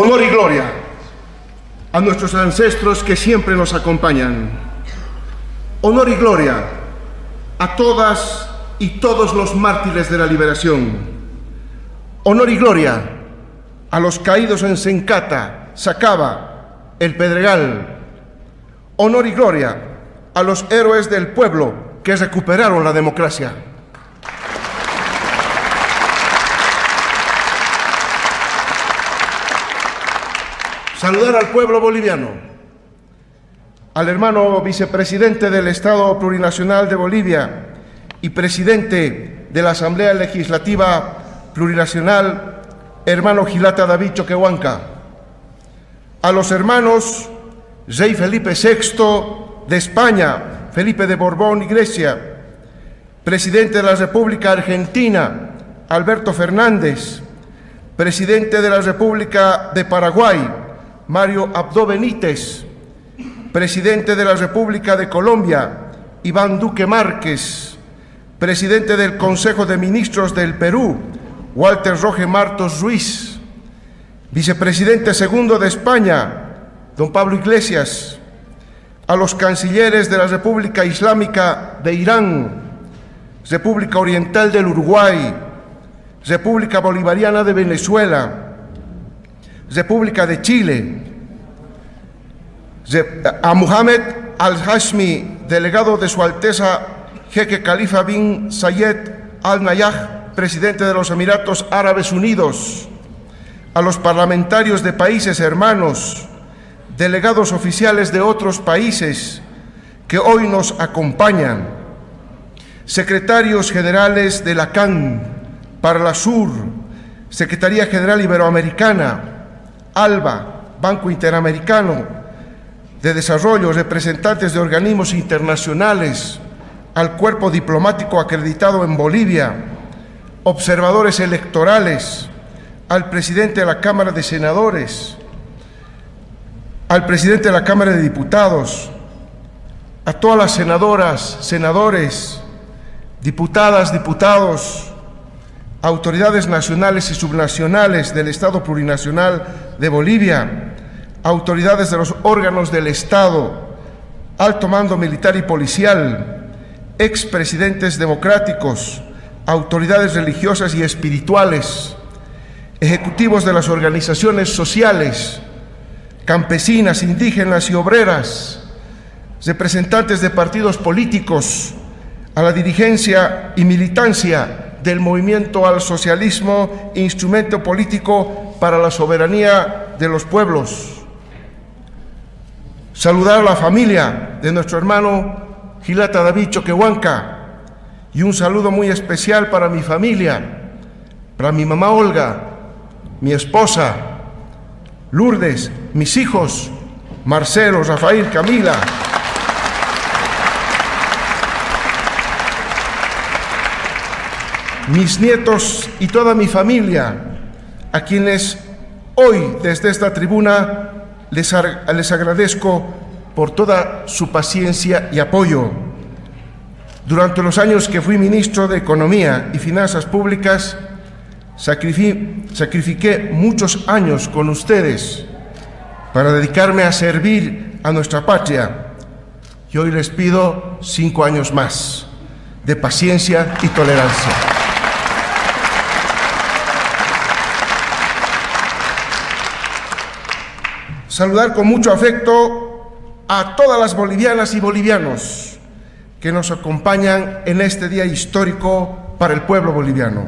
Honor y gloria a nuestros ancestros que siempre nos acompañan. Honor y gloria a todas y todos los mártires de la liberación. Honor y gloria a los caídos en Sencata, Sacaba, El Pedregal. Honor y gloria a los héroes del pueblo que recuperaron la democracia. Saludar al pueblo boliviano, al hermano vicepresidente del Estado Plurinacional de Bolivia y presidente de la Asamblea Legislativa Plurinacional, hermano Gilata David Choquehuanca, a los hermanos Rey Felipe VI de España, Felipe de Borbón y Grecia, presidente de la República Argentina, Alberto Fernández, presidente de la República de Paraguay, Mario Abdo Benítez, presidente de la República de Colombia, Iván Duque Márquez, presidente del Consejo de Ministros del Perú, Walter Roge Martos Ruiz, vicepresidente segundo de España, don Pablo Iglesias, a los cancilleres de la República Islámica de Irán, República Oriental del Uruguay, República Bolivariana de Venezuela, República de Chile, a Mohamed Al-Hashmi, delegado de Su Alteza Jeque Khalifa bin Zayed Al Nahyan, presidente de los Emiratos Árabes Unidos, a los parlamentarios de países hermanos, delegados oficiales de otros países que hoy nos acompañan, secretarios generales de la CAN, Parlasur, Secretaría General Iberoamericana, ALBA, Banco Interamericano de Desarrollo, representantes de organismos internacionales, al cuerpo diplomático acreditado en Bolivia, observadores electorales, al presidente de la Cámara de Senadores, al presidente de la Cámara de Diputados, a todas las senadoras, senadores, diputadas, diputados, autoridades nacionales y subnacionales del Estado Plurinacional de Bolivia, autoridades de los órganos del Estado, alto mando militar y policial, expresidentes democráticos, autoridades religiosas y espirituales, ejecutivos de las organizaciones sociales, campesinas, indígenas y obreras, representantes de partidos políticos, a la dirigencia y militancia del movimiento al socialismo, instrumento político para la soberanía de los pueblos. Saludar a la familia de nuestro hermano Gilata David Choquehuanca y un saludo muy especial para mi familia, para mi mamá Olga, mi esposa Lourdes, mis hijos Marcelo, Rafael, Camila, mis nietos y toda mi familia, a quienes hoy desde esta tribuna les agradezco por toda su paciencia y apoyo. Durante los años que fui ministro de Economía y Finanzas Públicas, sacrifiqué muchos años con ustedes para dedicarme a servir a nuestra patria. Y hoy les pido 5 años más de paciencia y tolerancia. Saludar con mucho afecto a todas las bolivianas y bolivianos que nos acompañan en este día histórico para el pueblo boliviano.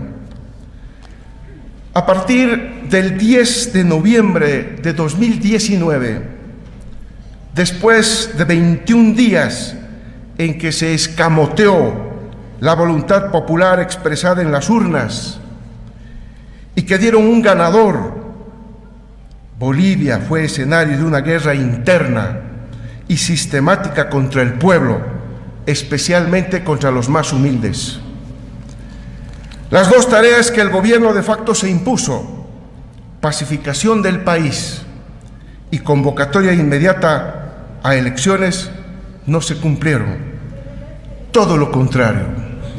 A partir del 10 de noviembre de 2019, después de 21 días en que se escamoteó la voluntad popular expresada en las urnas y que dieron un ganador, Bolivia fue escenario de una guerra interna y sistemática contra el pueblo, especialmente contra los más humildes. Las dos tareas que el gobierno de facto se impuso, pacificación del país y convocatoria inmediata a elecciones, no se cumplieron. Todo lo contrario.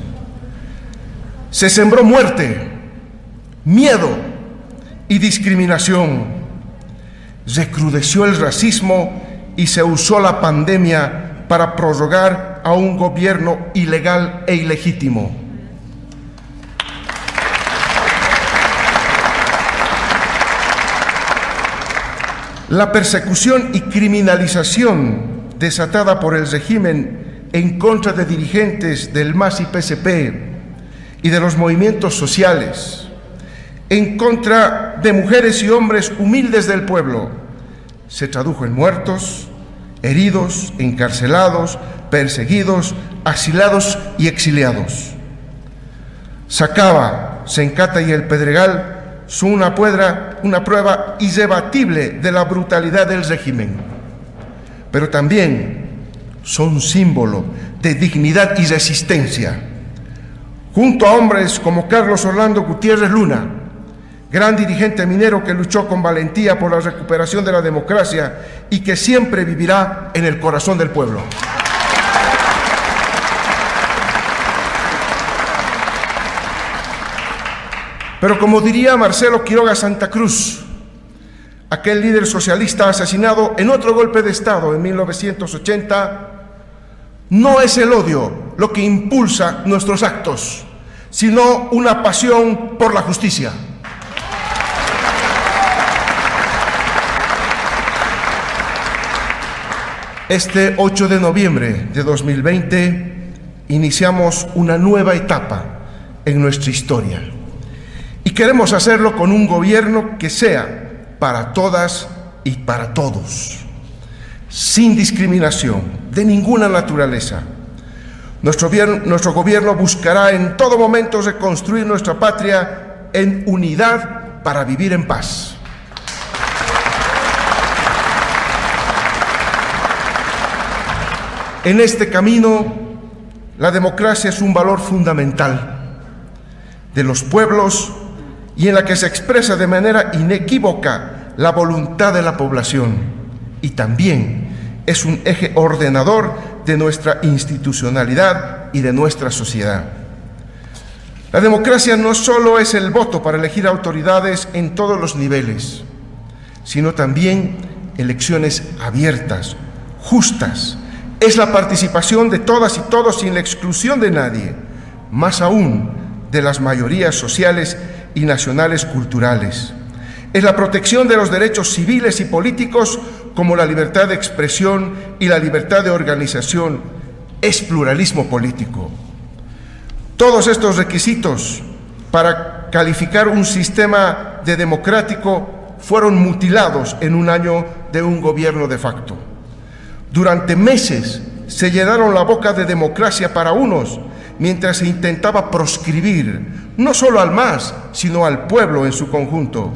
Se sembró muerte, miedo y discriminación. recrudeció el racismo y se usó la pandemia para prorrogar a un gobierno ilegal e ilegítimo. La persecución y criminalización desatada por el régimen en contra de dirigentes del MAS y PSP y de los movimientos sociales, en contra de mujeres y hombres humildes del pueblo, se tradujo en muertos, heridos, encarcelados, perseguidos, asilados y exiliados. Sacaba, Sencata y El Pedregal son una prueba irrebatible de la brutalidad del régimen, pero también son símbolo de dignidad y resistencia. Junto a hombres como Carlos Orlando Gutiérrez Luna, gran dirigente minero que luchó con valentía por la recuperación de la democracia y que siempre vivirá en el corazón del pueblo. Pero como diría Marcelo Quiroga Santa Cruz, aquel líder socialista asesinado en otro golpe de Estado en 1980, no es el odio lo que impulsa nuestros actos, sino una pasión por la justicia. Este 8 de noviembre de 2020 iniciamos una nueva etapa en nuestra historia y queremos hacerlo con un gobierno que sea para todas y para todos, sin discriminación de ninguna naturaleza. Nuestro gobierno buscará en todo momento reconstruir nuestra patria en unidad para vivir en paz. En este camino, la democracia es un valor fundamental de los pueblos y en la que se expresa de manera inequívoca la voluntad de la población, y también es un eje ordenador de nuestra institucionalidad y de nuestra sociedad. La democracia no solo es el voto para elegir autoridades en todos los niveles, sino también elecciones abiertas, justas. Es la participación de todas y todos sin la exclusión de nadie, más aún de las mayorías sociales y nacionales culturales. Es la protección de los derechos civiles y políticos como la libertad de expresión y la libertad de organización. Es pluralismo político. Todos estos requisitos para calificar un sistema de democrático fueron mutilados en un año de un gobierno de facto. Durante meses se llenaron la boca de democracia para unos, mientras se intentaba proscribir no solo al MAS, sino al pueblo en su conjunto.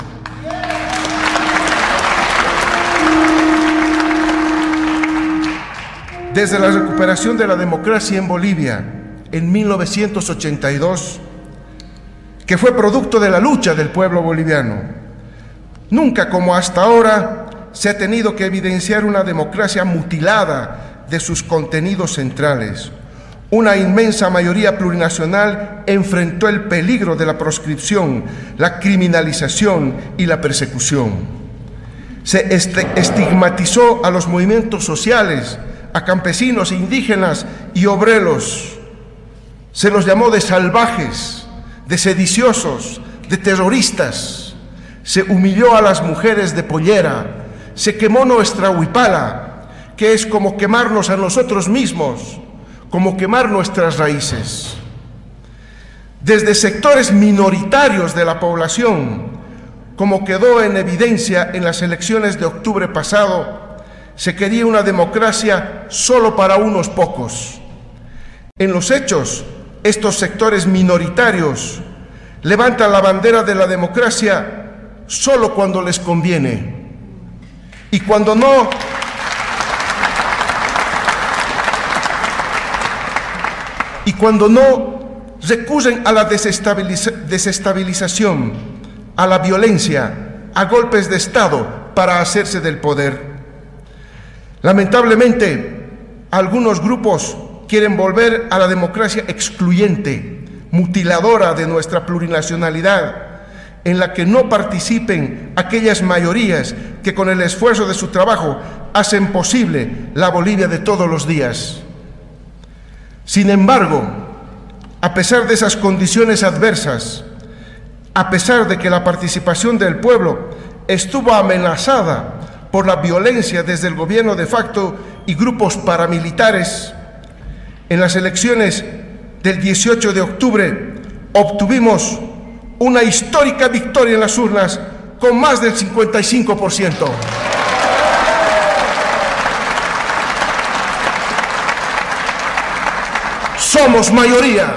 Desde la recuperación de la democracia en Bolivia en 1982, que fue producto de la lucha del pueblo boliviano, nunca como hasta ahora se ha tenido que evidenciar una democracia mutilada de sus contenidos centrales. Una inmensa mayoría plurinacional enfrentó el peligro de la proscripción, la criminalización y la persecución. Se estigmatizó a los movimientos sociales, a campesinos, indígenas y obreros. Se los llamó de salvajes, de sediciosos, de terroristas. Se humilló a las mujeres de pollera. Se quemó nuestra huipala, que es como quemarnos a nosotros mismos, como quemar nuestras raíces. Desde sectores minoritarios de la población, como quedó en evidencia en las elecciones de octubre pasado, se quería una democracia solo para unos pocos. En los hechos, estos sectores minoritarios levantan la bandera de la democracia solo cuando les conviene. Y cuando no, recurren a la desestabilización, a la violencia, a golpes de Estado para hacerse del poder. Lamentablemente, algunos grupos quieren volver a la democracia excluyente, mutiladora de nuestra plurinacionalidad, en la que no participen aquellas mayorías que con el esfuerzo de su trabajo hacen posible la Bolivia de todos los días. Sin embargo, a pesar de esas condiciones adversas, a pesar de que la participación del pueblo estuvo amenazada por la violencia desde el gobierno de facto y grupos paramilitares, en las elecciones del 18 de octubre obtuvimos una histórica victoria en las urnas con más del 55%. Somos mayoría.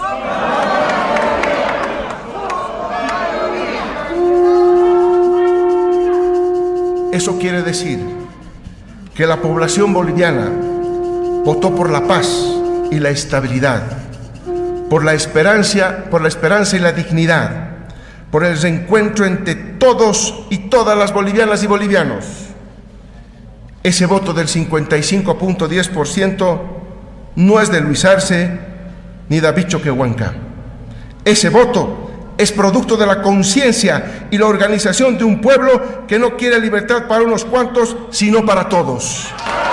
Eso quiere decir que la población boliviana votó por la paz y la estabilidad, por la esperanza y la dignidad, por el reencuentro entre todos y todas las bolivianas y bolivianos. Ese voto del 55.10% no es de Luis Arce ni David Choquehuanca. Ese voto es producto de la conciencia y la organización de un pueblo que no quiere libertad para unos cuantos, sino para todos.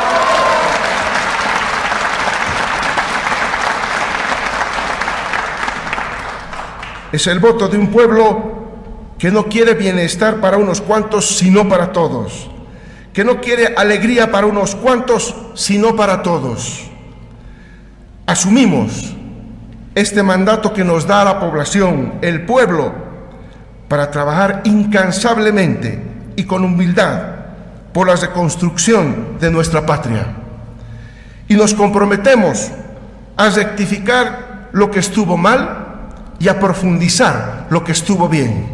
Es el voto de un pueblo que no quiere bienestar para unos cuantos, sino para todos. Que no quiere alegría para unos cuantos, sino para todos. Asumimos este mandato que nos da la población, el pueblo, para trabajar incansablemente y con humildad por la reconstrucción de nuestra patria. Y nos comprometemos a rectificar lo que estuvo mal y a profundizar lo que estuvo bien.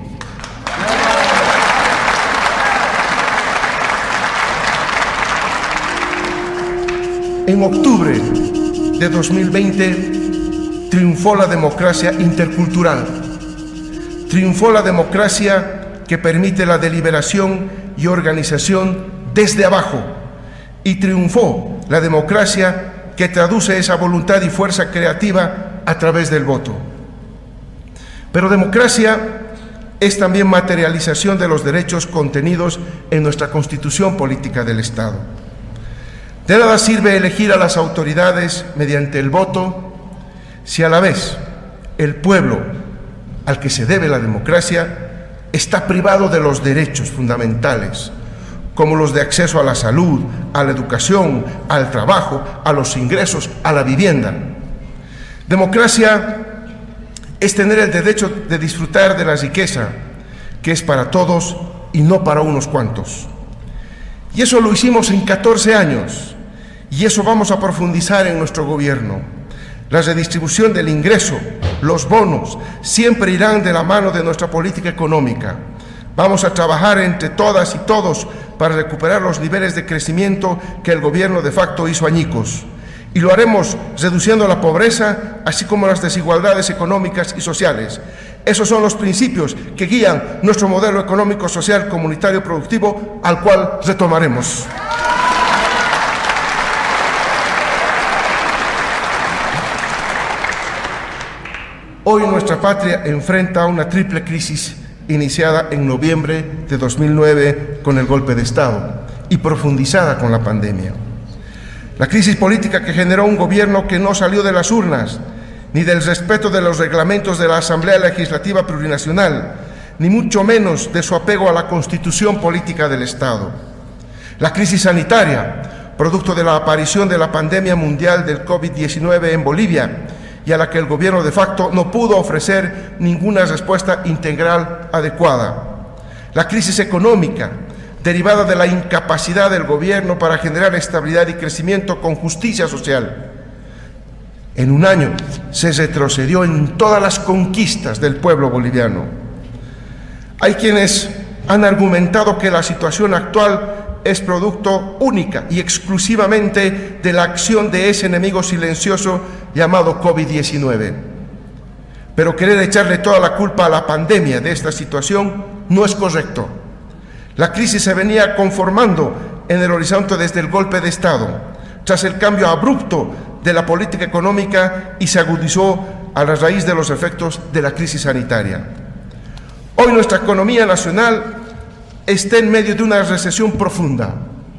En octubre de 2020 triunfó la democracia intercultural, triunfó la democracia que permite la deliberación y organización desde abajo, y triunfó la democracia que traduce esa voluntad y fuerza creativa a través del voto. Pero democracia es también materialización de los derechos contenidos en nuestra Constitución Política del Estado. De nada sirve elegir a las autoridades mediante el voto si a la vez el pueblo al que se debe la democracia está privado de los derechos fundamentales, como los de acceso a la salud, a la educación, al trabajo, a los ingresos, a la vivienda. Democracia es tener el derecho de disfrutar de la riqueza, que es para todos y no para unos cuantos. Y eso lo hicimos en 14 años, y eso vamos a profundizar en nuestro gobierno. La redistribución del ingreso, los bonos, siempre irán de la mano de nuestra política económica. Vamos a trabajar entre todas y todos para recuperar los niveles de crecimiento que el gobierno de facto hizo añicos. Y lo haremos reduciendo la pobreza, así como las desigualdades económicas y sociales. Esos son los principios que guían nuestro modelo económico, social, comunitario, productivo, al cual retomaremos. Hoy nuestra patria enfrenta una triple crisis iniciada en noviembre de 2009 con el golpe de Estado y profundizada con la pandemia. La crisis política que generó un gobierno que no salió de las urnas, ni del respeto de los reglamentos de la Asamblea Legislativa Plurinacional, ni mucho menos de su apego a la Constitución Política del Estado. La crisis sanitaria, producto de la aparición de la pandemia mundial del COVID-19 en Bolivia, y a la que el gobierno de facto no pudo ofrecer ninguna respuesta integral adecuada. La crisis económica, derivada de la incapacidad del gobierno para generar estabilidad y crecimiento con justicia social. En un año se retrocedió en todas las conquistas del pueblo boliviano. Hay quienes han argumentado que la situación actual es producto única y exclusivamente de la acción de ese enemigo silencioso llamado COVID-19. Pero querer echarle toda la culpa a la pandemia de esta situación no es correcto. La crisis se venía conformando en el horizonte desde el golpe de Estado, tras el cambio abrupto de la política económica, y se agudizó a la raíz de los efectos de la crisis sanitaria. Hoy nuestra economía nacional está en medio de una recesión profunda.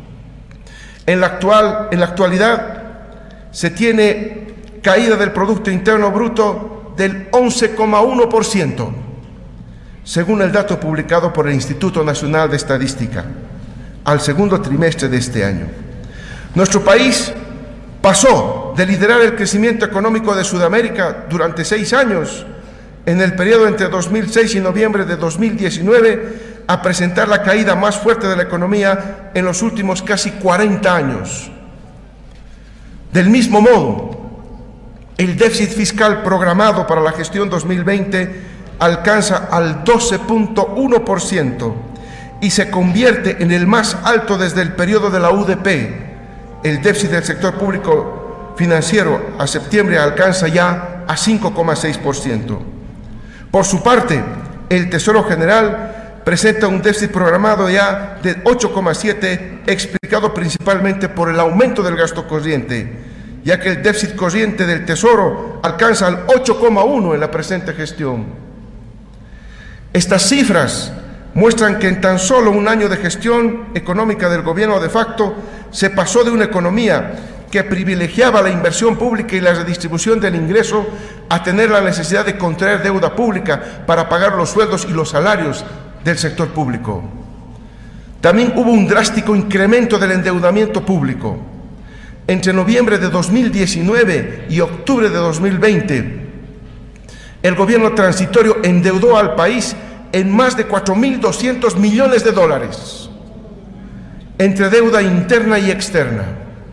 En la actualidad se tiene caída del Producto Interno Bruto del 11,1%, según el dato publicado por el Instituto Nacional de Estadística, al segundo trimestre de este año. Nuestro país pasó de liderar el crecimiento económico de Sudamérica durante 6 años, en el periodo entre 2006 y noviembre de 2019, a presentar la caída más fuerte de la economía en los últimos casi 40 años. Del mismo modo, el déficit fiscal programado para la gestión 2020 alcanza al 12,1% y se convierte en el más alto desde el periodo de la UDP. El déficit del sector público financiero a septiembre alcanza ya a 5,6%. Por su parte, el Tesoro General presenta un déficit programado ya de 8,7%, explicado principalmente por el aumento del gasto corriente, ya que el déficit corriente del Tesoro alcanza al 8,1% en la presente gestión. Estas cifras muestran que en tan solo un año de gestión económica del gobierno de facto se pasó de una economía que privilegiaba la inversión pública y la redistribución del ingreso a tener la necesidad de contraer deuda pública para pagar los sueldos y los salarios del sector público. También hubo un drástico incremento del endeudamiento público. Entre noviembre de 2019 y octubre de 2020, el gobierno transitorio endeudó al país en más de 4.200 millones de dólares, entre deuda interna y externa.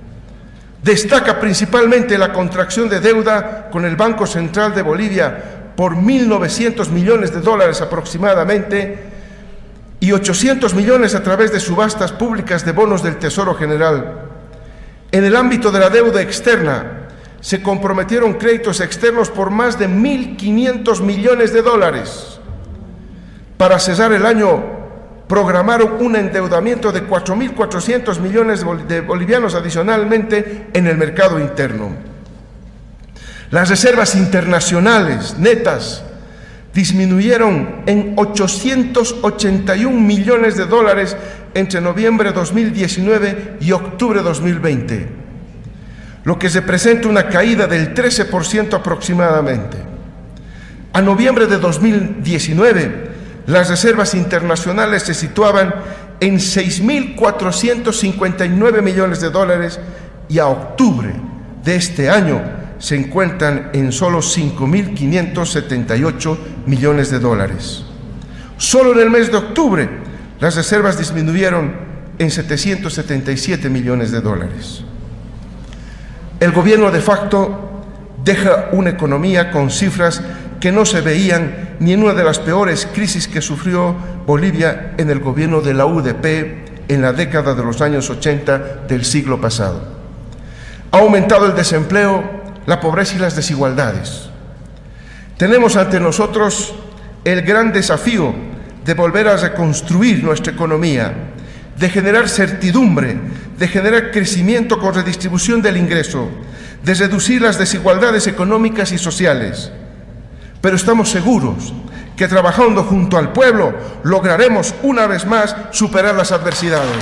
Destaca principalmente la contracción de deuda con el Banco Central de Bolivia por 1.900 millones de dólares aproximadamente y 800 millones a través de subastas públicas de bonos del Tesoro General. En el ámbito de la deuda externa, se comprometieron créditos externos por más de 1.500 millones de dólares. Para cerrar el año, programaron un endeudamiento de 4.400 millones de bolivianos adicionalmente en el mercado interno. Las reservas internacionales netas disminuyeron en 881 millones de dólares entre noviembre de 2019 y octubre de 2020, lo que representa una caída del 13% aproximadamente. A noviembre de 2019, las reservas internacionales se situaban en 6.459 millones de dólares y a octubre de este año se encuentran en solo 5.578 millones de dólares. Solo en el mes de octubre, las reservas disminuyeron en 777 millones de dólares. El gobierno de facto deja una economía con cifras que no se veían ni en una de las peores crisis que sufrió Bolivia en el gobierno de la UDP en la década de los años 80 del siglo pasado. Ha aumentado el desempleo, la pobreza y las desigualdades. Tenemos ante nosotros el gran desafío de volver a reconstruir nuestra economía, de generar certidumbre, de generar crecimiento con redistribución del ingreso, de reducir las desigualdades económicas y sociales. Pero estamos seguros que trabajando junto al pueblo lograremos una vez más superar las adversidades.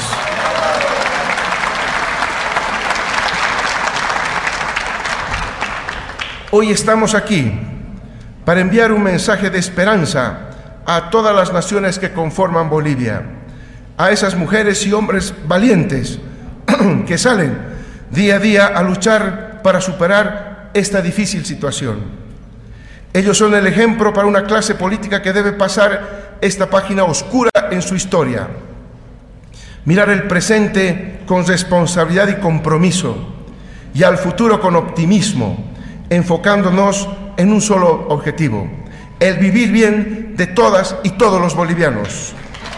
Hoy estamos aquí para enviar un mensaje de esperanza a todas las naciones que conforman Bolivia, a esas mujeres y hombres valientes que salen día a día a luchar para superar esta difícil situación. Ellos son el ejemplo para una clase política que debe pasar esta página oscura en su historia, mirar el presente con responsabilidad y compromiso y al futuro con optimismo, enfocándonos en un solo objetivo: el vivir bien de todas y todos los bolivianos.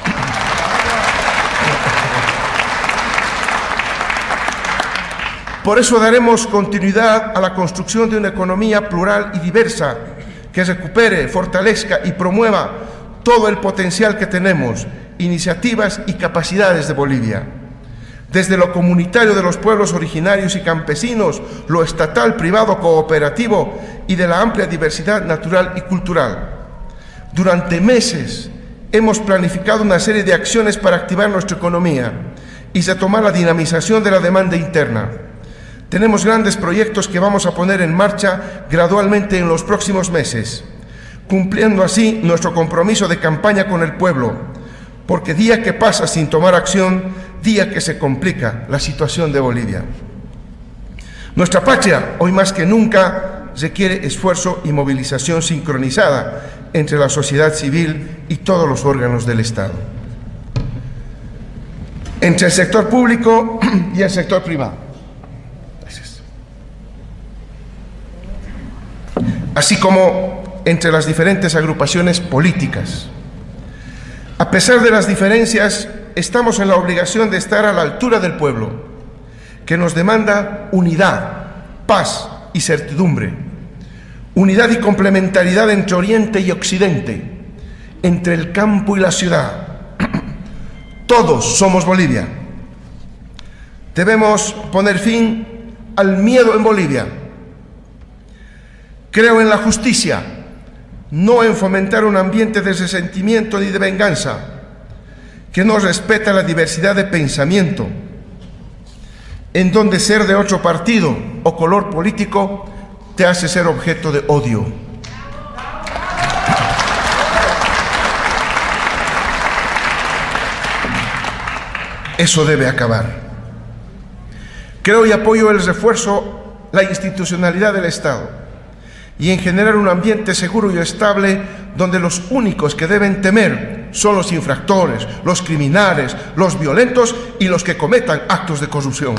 Por eso daremos continuidad a la construcción de una economía plural y diversa que recupere, fortalezca y promueva todo el potencial que tenemos, iniciativas y capacidades de Bolivia. Desde lo comunitario de los pueblos originarios y campesinos, lo estatal, privado, cooperativo y de la amplia diversidad natural y cultural. Durante meses hemos planificado una serie de acciones para activar nuestra economía y retomar la dinamización de la demanda interna. Tenemos grandes proyectos que vamos a poner en marcha gradualmente en los próximos meses, cumpliendo así nuestro compromiso de campaña con el pueblo, porque día que pasa sin tomar acción, día que se complica la situación de Bolivia. Nuestra patria, hoy más que nunca, requiere esfuerzo y movilización sincronizada entre la sociedad civil y todos los órganos del Estado, entre el sector público y el sector privado. Gracias. Así como entre las diferentes agrupaciones políticas. A pesar de las diferencias, estamos en la obligación de estar a la altura del pueblo, que nos demanda unidad, paz y certidumbre. Unidad y complementariedad entre Oriente y Occidente, entre el campo y la ciudad. Todos somos Bolivia. Debemos poner fin al miedo en Bolivia. Creo en la justicia, no en fomentar un ambiente de resentimiento ni de venganza, que no respeta la diversidad de pensamiento, en donde ser de otro partido o color político te hace ser objeto de odio. Eso debe acabar. Creo y apoyo el refuerzo, la institucionalidad del Estado y en generar un ambiente seguro y estable donde los únicos que deben temer son los infractores, los criminales, los violentos y los que cometan actos de corrupción.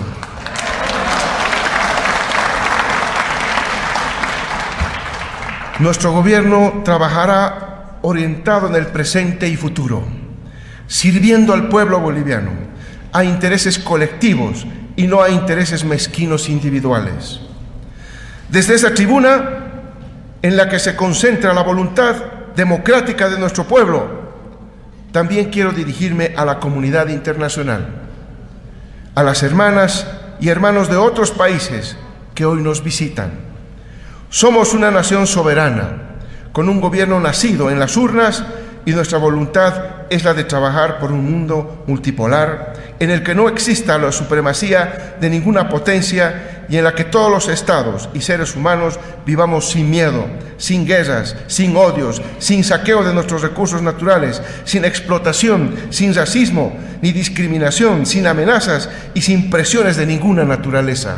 Nuestro gobierno trabajará orientado en el presente y futuro, sirviendo al pueblo boliviano, a intereses colectivos y no a intereses mezquinos individuales. Desde esta tribuna, en la que se concentra la voluntad democrática de nuestro pueblo, también quiero dirigirme a la comunidad internacional, a las hermanas y hermanos de otros países que hoy nos visitan. Somos una nación soberana, con un gobierno nacido en las urnas, y nuestra voluntad es la de trabajar por un mundo multipolar en el que no exista la supremacía de ninguna potencia y en la que todos los estados y seres humanos vivamos sin miedo, sin guerras, sin odios, sin saqueo de nuestros recursos naturales, sin explotación, sin racismo ni discriminación, sin amenazas y sin presiones de ninguna naturaleza.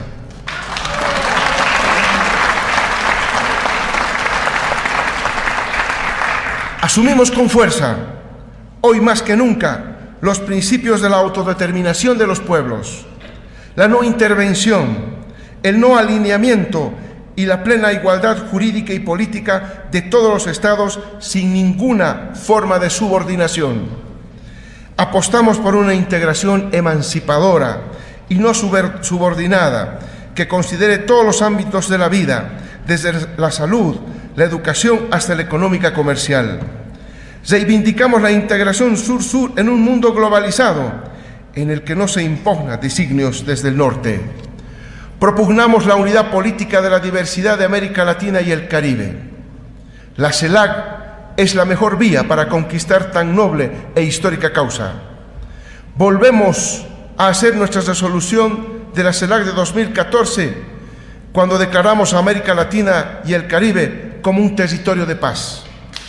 Asumimos con fuerza, hoy más que nunca, los principios de la autodeterminación de los pueblos, la no intervención, el no alineamiento y la plena igualdad jurídica y política de todos los estados sin ninguna forma de subordinación. Apostamos por una integración emancipadora y no subordinada, que considere todos los ámbitos de la vida, desde la salud, la educación hasta la económica comercial. Reivindicamos la integración sur-sur en un mundo globalizado en el que no se impugna designios desde el norte. Propugnamos la unidad política de la diversidad de América Latina y el Caribe. La CELAC es la mejor vía para conquistar tan noble e histórica causa. Volvemos a hacer nuestra resolución de la CELAC de 2014, cuando declaramos a América Latina y el Caribe como un territorio de paz.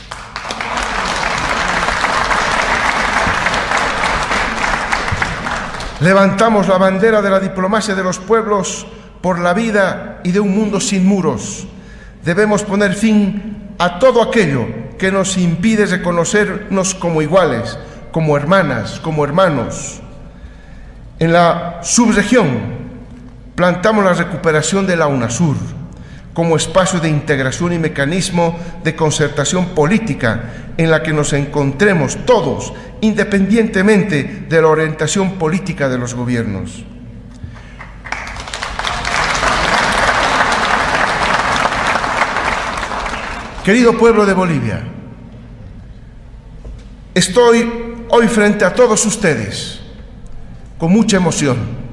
Levantamos la bandera de la diplomacia de los pueblos por la vida y de un mundo sin muros. Debemos poner fin a todo aquello que nos impide reconocernos como iguales, como hermanas, como hermanos. En la subregión plantamos la recuperación de la UNASUR como espacio de integración y mecanismo de concertación política en la que nos encontremos todos, independientemente de la orientación política de los gobiernos. Querido pueblo de Bolivia, estoy hoy frente a todos ustedes con mucha emoción,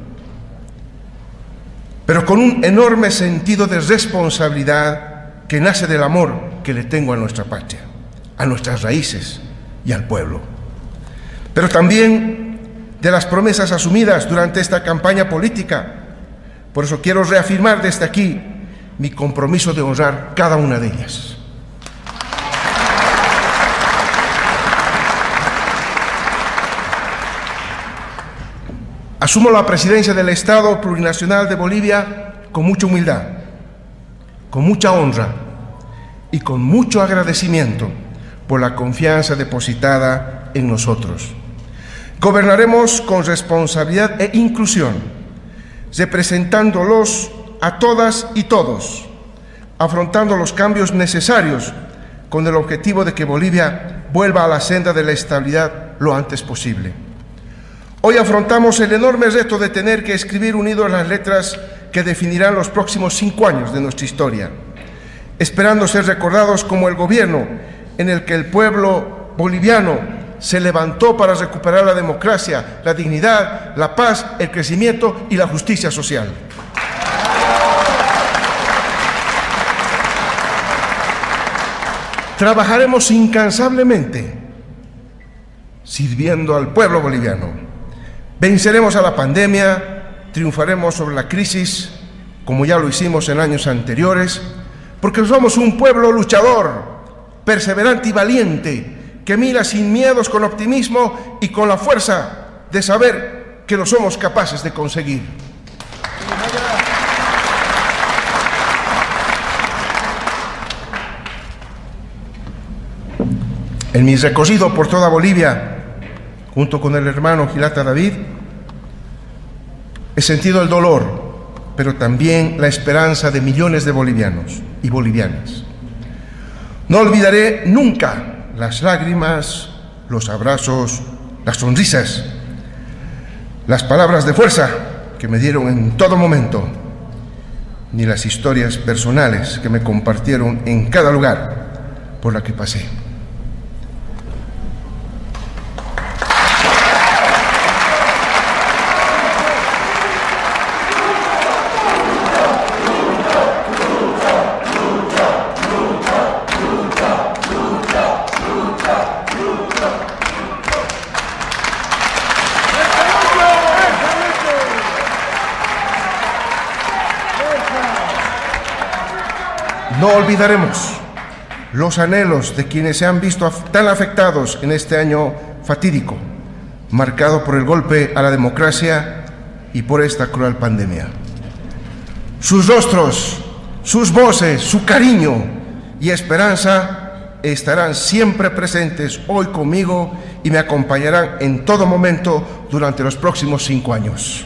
pero con un enorme sentido de responsabilidad que nace del amor que le tengo a nuestra patria, a nuestras raíces y al pueblo. Pero también de las promesas asumidas durante esta campaña política. Por eso quiero reafirmar desde aquí mi compromiso de honrar cada una de ellas. Asumo la presidencia del Estado Plurinacional de Bolivia con mucha humildad, con mucha honra y con mucho agradecimiento por la confianza depositada en nosotros. Gobernaremos con responsabilidad e inclusión, representándolos a todas y todos, afrontando los cambios necesarios con el objetivo de que Bolivia vuelva a la senda de la estabilidad lo antes posible. Hoy afrontamos el enorme reto de tener que escribir unidos las letras que definirán los próximos 5 años de nuestra historia, esperando ser recordados como el gobierno en el que el pueblo boliviano se levantó para recuperar la democracia, la dignidad, la paz, el crecimiento y la justicia social. Trabajaremos incansablemente sirviendo al pueblo boliviano. Venceremos a la pandemia, triunfaremos sobre la crisis, como ya lo hicimos en años anteriores, porque somos un pueblo luchador, perseverante y valiente, que mira sin miedos, con optimismo y con la fuerza de saber que lo somos capaces de conseguir. En mi recorrido por toda Bolivia, junto con el hermano Gilata David, he sentido el dolor, pero también la esperanza de millones de bolivianos y bolivianas. No olvidaré nunca las lágrimas, los abrazos, las sonrisas, las palabras de fuerza que me dieron en todo momento, ni las historias personales que me compartieron en cada lugar por la que pasé. No olvidaremos los anhelos de quienes se han visto tan afectados en este año fatídico, marcado por el golpe a la democracia y por esta cruel pandemia. Sus rostros, sus voces, su cariño y esperanza estarán siempre presentes hoy conmigo y me acompañarán en todo momento durante los próximos 5 años.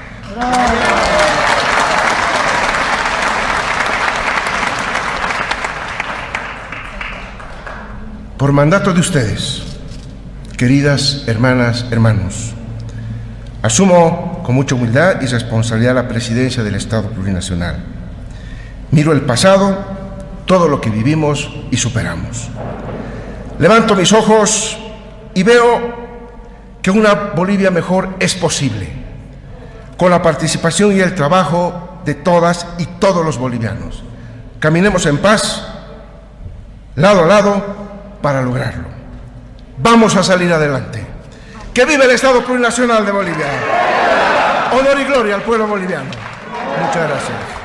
Por mandato de ustedes, queridas hermanas, hermanos, asumo con mucha humildad y responsabilidad la presidencia del Estado Plurinacional. Miro el pasado, todo lo que vivimos y superamos. Levanto mis ojos y veo que una Bolivia mejor es posible, con la participación y el trabajo de todas y todos los bolivianos. Caminemos en paz, lado a lado, para lograrlo. Vamos a salir adelante. ¡Que viva el Estado Plurinacional de Bolivia! Honor y gloria al pueblo boliviano. Muchas gracias.